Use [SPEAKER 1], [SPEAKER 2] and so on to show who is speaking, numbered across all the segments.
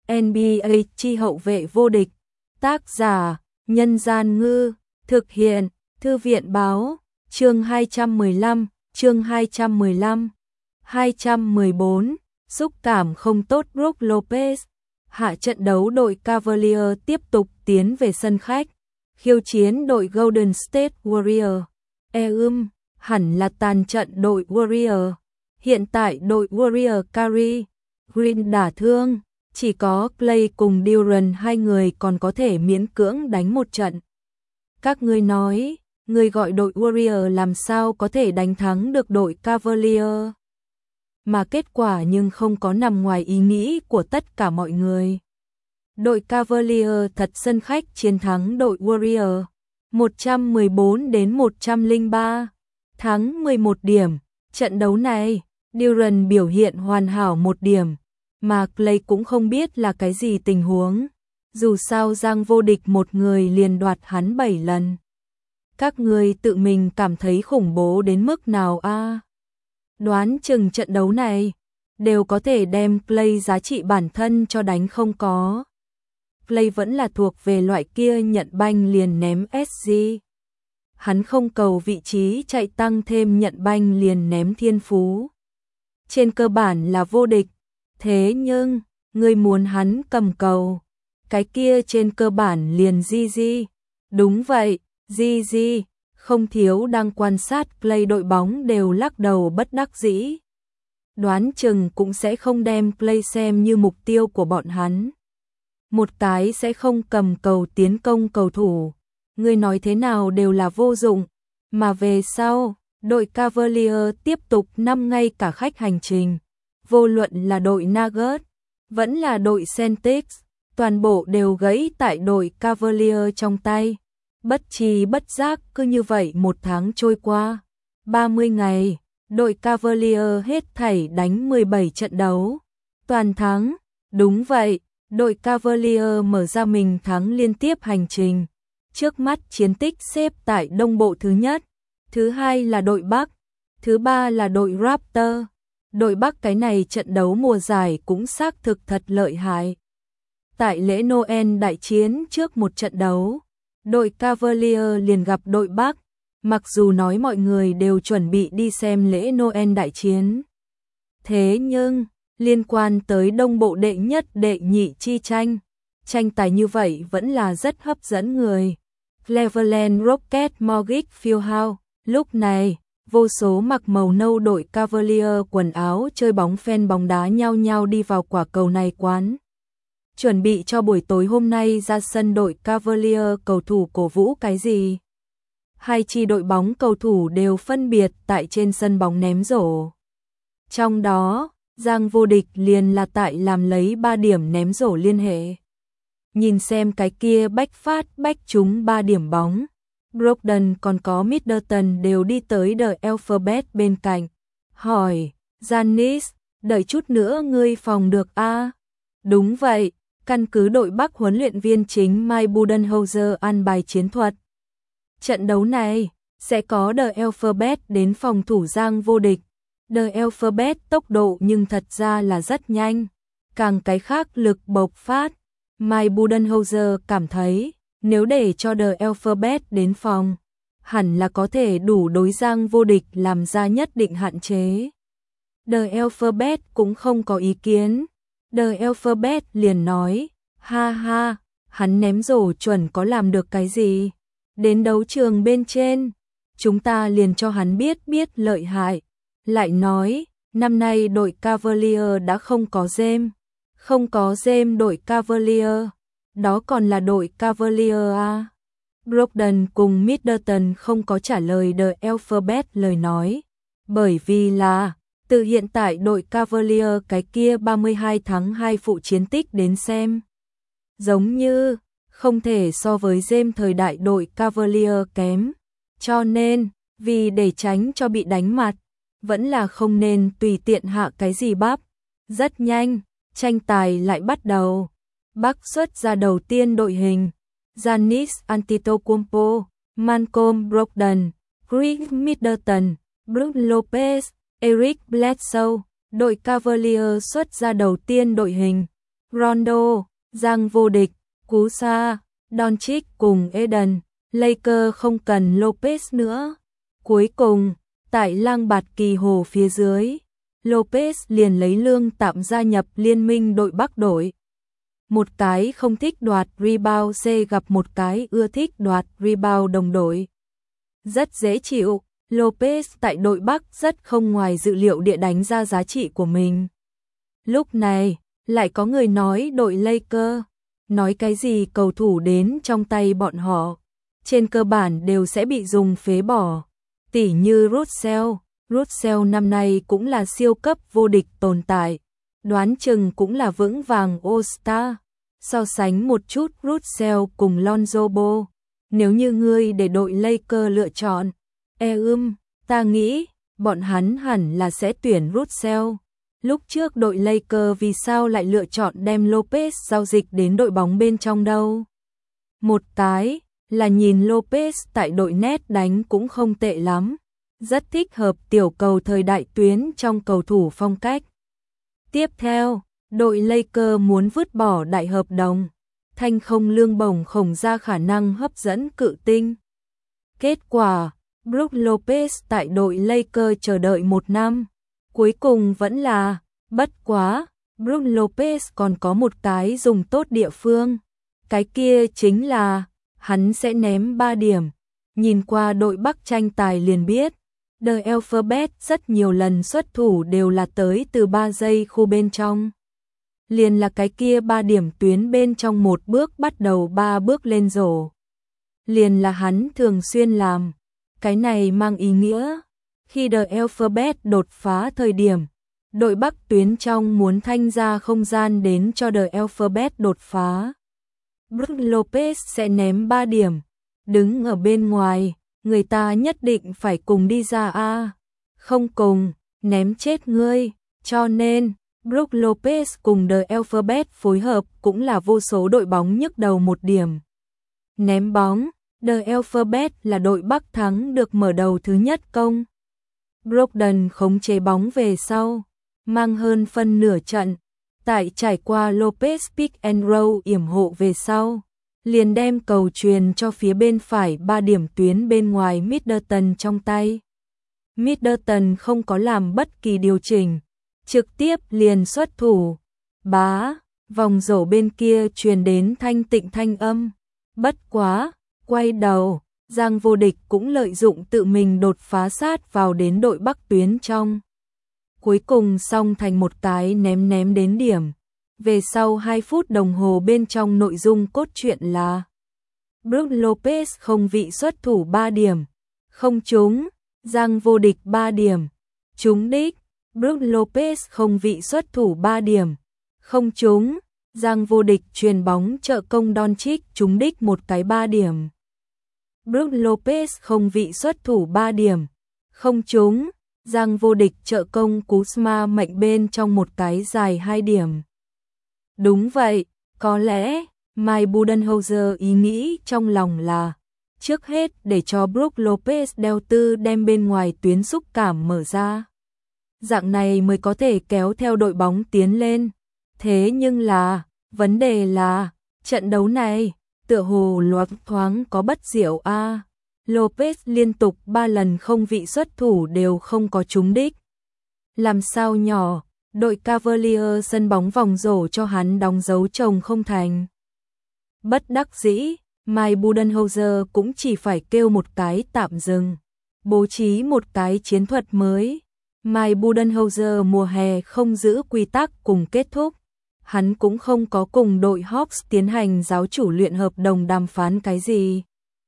[SPEAKER 1] NBA chi hậu vệ vô địch. Tác giả: Nhân Gian Ngư. Thực hiện: Thư viện Báo. Chương 215. Chương 215. 214. Xúc cảm không tốt. Brook Lopez. Hạ trận đấu, đội Cavaliers tiếp tục tiến về sân khách, khiêu chiến đội Golden State Warriors. Hẳn là tàn trận đội Warriors. Hiện tại đội Warriors Kyrie Green đả thương, chỉ có Clay cùng Durant hai người còn có thể miễn cưỡng đánh một trận. Các ngươi nói, người gọi đội Warriors làm sao có thể đánh thắng được đội Cavaliers? Mà kết quả nhưng không có nằm ngoài ý nghĩ của tất cả mọi người. Đội Cavaliers thật sân khách chiến thắng đội Warriors 114-103, thắng 11 điểm. Trận đấu này, Durant biểu hiện hoàn hảo 1 điểm, mà Clay cũng không biết là cái gì tình huống. Dù sao giang vô địch một người liền đoạt hắn 7 lần. Các người tự mình cảm thấy khủng bố đến mức nào a? Đoán chừng trận đấu này đều có thể đem Clay giá trị bản thân cho đánh không có. Clay vẫn là thuộc về loại kia nhận banh liền ném SG. Hắn không cầu vị trí chạy tăng thêm nhận banh liền ném thiên phú. Trên cơ bản là vô địch. Thế nhưng, người muốn hắn cầm cầu, cái kia trên cơ bản liền GG. Đúng vậy, GG. Không thiếu đang quan sát Clay đội bóng đều lắc đầu bất đắc dĩ. Đoán chừng cũng sẽ không đem Clay xem như mục tiêu của bọn hắn. Một cái sẽ không cầm cầu tiến công cầu thủ, người nói thế nào đều là vô dụng. Mà về sau, đội Cavaliers tiếp tục năm ngay cả khách hành trình. Vô luận là đội Nuggets, vẫn là đội Celtics, toàn bộ đều gãy tại đội Cavaliers trong tay. Bất tri bất giác cứ như vậy một tháng trôi qua. 30 ngày, đội Cavaliers hết thảy đánh 17 trận đấu. Toàn thắng. Đúng vậy, đội Cavaliers mở ra mình thắng liên tiếp hành trình. Trước mắt chiến tích xếp tại Đông Bộ thứ nhất. Thứ hai là đội Bắc. Thứ ba là đội Raptors. Đội Bắc cái này trận đấu mùa giải cũng xác thực thật lợi hại. Tại lễ Noel đại chiến trước một trận đấu, đội Cavaliers liền gặp đội Bắc, mặc dù nói mọi người đều chuẩn bị đi xem lễ Noel đại chiến. Thế nhưng, liên quan tới Đông Bộ đệ nhất đệ nhị chi tranh, tranh tài như vậy vẫn là rất hấp dẫn người. Cleveland Rockets Mortgage Fieldhouse, lúc này, vô số mặc màu nâu đội Cavaliers quần áo chơi bóng fan bóng đá nhao nhao đi vào quả cầu này quán. Chuẩn bị cho buổi tối hôm nay ra sân đội Cavaliers cầu thủ cổ vũ cái gì? Hai chi đội bóng cầu thủ đều phân biệt tại trên sân bóng ném rổ. Trong đó, giang vô địch liền là tại làm lấy 3 điểm ném rổ liên hệ. Nhìn xem cái kia bách phát bách trúng 3 điểm bóng. Brogdon còn có Middleton đều đi tới The Alphabet bên cạnh. Hỏi, Giannis, đợi chút nữa ngươi phòng được a? Đúng vậy, căn cứ đội Bắc huấn luyện viên chính Mike Budenholzer an bài chiến thuật. Trận đấu này, sẽ có The Alphabet đến phòng thủ giang vô địch. The Alphabet tốc độ nhưng thật ra là rất nhanh. Càng cái khác lực bộc phát. Mike Budenholzer cảm thấy, nếu để cho The Alphabet đến phòng, hẳn là có thể đủ đối giang vô địch làm ra nhất định hạn chế. The Alphabet cũng không có ý kiến. The Alphabet liền nói, ha ha, hắn ném rổ chuẩn có làm được cái gì? Đến đấu trường bên trên, chúng ta liền cho hắn biết lợi hại. Lại nói, năm nay đội Cavaliers đã không có James. Không có James đội Cavaliers. Đó còn là đội Cavaliers à? Brogdon cùng Middleton không có trả lời The Alphabet lời nói. Bởi vì là, từ hiện tại đội Cavaliers cái kia 32 thắng 2 phụ chiến tích đến xem. Giống như, không thể so với James thời đại đội Cavaliers kém. Cho nên, vì để tránh cho bị đánh mặt, vẫn là không nên tùy tiện hạ cái gì bắp. Rất nhanh, tranh tài lại bắt đầu. Bắc xuất ra đầu tiên đội hình. Giannis Antetokounmpo, Malcolm Brogdon, Chris Middleton, Brook Lopez, Eric Bledsoe. Đội Cavaliers xuất ra đầu tiên đội hình. Rondo, Giang vô địch, cú xa, Doncic cùng Eden, Lakers không cần Lopez nữa. Cuối cùng, tại lang bạt kỳ hồ phía dưới, Lopez liền lấy lương tạm gia nhập liên minh đội Bắc đội. Một cái không thích đoạt rebound C gặp một cái ưa thích đoạt rebound đồng đội. Rất dễ chịu, Lopez tại đội Bắc rất không ngoài dự liệu địa đánh ra giá trị của mình. Lúc này, lại có người nói đội Lakers, nói cái gì cầu thủ đến trong tay bọn họ, trên cơ bản đều sẽ bị dùng phế bỏ. Tỉ như Russell năm nay cũng là siêu cấp vô địch tồn tại, đoán chừng cũng là vững vàng All-Star. So sánh một chút Russell cùng Lonzo Ball, nếu như ngươi để đội Lakers lựa chọn, ta nghĩ bọn hắn hẳn là sẽ tuyển Russell. Lúc trước đội Lakers vì sao lại lựa chọn đem Lopez giao dịch đến đội bóng bên trong đâu? Một cái là nhìn Lopez tại đội net đánh cũng không tệ lắm, rất thích hợp tiểu cầu thời đại tuyến trong cầu thủ phong cách. Tiếp theo, đội Lakers muốn vứt bỏ đại hợp đồng, thanh không lương bổng khổng ra khả năng hấp dẫn cự tinh. Kết quả, Brook Lopez tại đội Lakers chờ đợi 1 năm, cuối cùng vẫn là, bất quá, Brook Lopez còn có một cái dùng tốt địa phương, cái kia chính là, hắn sẽ ném 3 điểm, nhìn qua đội Bắc tranh tài liền biết. The Alphabet rất nhiều lần xuất thủ đều là tới từ 3 giây khu bên trong. Liền là cái kia 3 điểm tuyến bên trong một bước bắt đầu 3 bước lên rổ. Liền là hắn thường xuyên làm. Cái này mang ý nghĩa, khi The Alphabet đột phá thời điểm, đội Bắc tuyến trong muốn thanh ra không gian đến cho The Alphabet đột phá. Brook Lopez sẽ ném 3 điểm, đứng ở bên ngoài, người ta nhất định phải cùng đi ra a, không cùng, ném chết ngươi, cho nên Brook Lopez cùng The Alphabet phối hợp cũng là vô số đội bóng nhức đầu một điểm. Ném bóng, The Alphabet là đội Bắc thắng được mở đầu thứ nhất công. Brogdon khống chế bóng về sau, mang hơn phân nửa trận, tại trải qua Lopez pick and roll yểm hộ về sau, liền đem cầu truyền cho phía bên phải 3 điểm tuyến bên ngoài Middleton trong tay. Middleton không có làm bất kỳ điều chỉnh, trực tiếp liền xuất thủ. Bá, vòng rổ bên kia truyền đến thanh tịnh thanh âm. Bất quá, quay đầu, Giang vô địch cũng lợi dụng tự mình đột phá sát vào đến đội Bắc tuyến trong. Cuối cùng xong thành một cái ném đến điểm. Về sau 2 phút đồng hồ bên trong nội dung cốt truyện là Brook Lopez không vị xuất thủ 3 điểm, không trúng, Giang vô địch 3 điểm, trúng đích, Brook Lopez không vị xuất thủ 3 điểm, không trúng, Giang vô địch truyền bóng trợ công Doncic trúng đích một cái 3 điểm. Brook Lopez không vị xuất thủ 3 điểm, không trúng, Giang vô địch trợ công Kuzma mệnh bên trong một cái dài 2 điểm. Đúng vậy, có lẽ Mike Budenholzer ý nghĩ trong lòng là trước hết để cho Brook Lopez đeo tư đem bên ngoài tuyến xúc cảm mở ra. Dạng này mới có thể kéo theo đội bóng tiến lên. Thế nhưng là, vấn đề là, trận đấu này, tựa hồ loáng thoáng có bất diệu a. Lopez liên tục 3 lần không vị xuất thủ đều không có trúng đích. Làm sao nhỏ, đội Cavaliers sân bóng vòng rổ cho hắn đóng dấu chồng không thành. Bất đắc dĩ, Mike Budenholzer cũng chỉ phải kêu một cái tạm dừng, bố trí một cái chiến thuật mới. Mike Budenholzer mùa hè không giữ quy tắc cùng kết thúc. Hắn cũng không có cùng đội Hawks tiến hành giáo chủ luyện hợp đồng đàm phán cái gì,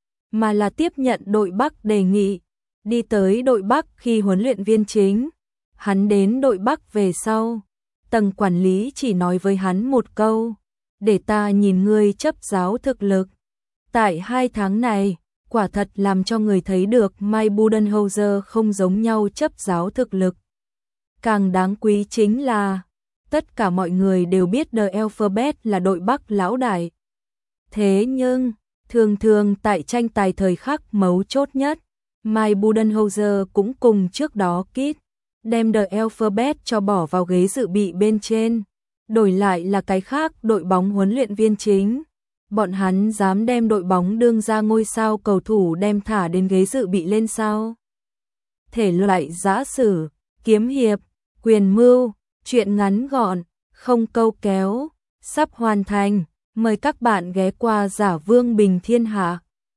[SPEAKER 1] mà là tiếp nhận đội Bắc đề nghị, đi tới đội Bắc khi huấn luyện viên chính. Hắn đến đội Bắc về sau, tầng quản lý chỉ nói với hắn một câu, để ta nhìn ngươi chấp giáo thực lực. Tại 2 tháng này, quả thật làm cho người thấy được Mike Budenholzer không giống nhau chấp giáo thực lực. Càng đáng quý chính là, tất cả mọi người đều biết The Alphabet là đội Bắc lão đại. Thế nhưng, thường tại tranh tài thời khắc mấu chốt nhất, Mike Budenholzer cũng cùng trước đó Kid đem The Alphabet cho bỏ vào ghế dự bị bên trên. đổi lại là cái khác, đội bóng huấn luyện viên chính. Bọn hắn dám đem đội bóng đương ra ngôi sao cầu thủ đem thả đến ghế dự bị lên sao? Thể loại giã sử, kiếm hiệp, quyền mưu, truyện ngắn gọn, không câu kéo, sắp hoàn thành. Mời các bạn ghé qua Giả Vương Bình Thiên Hạ.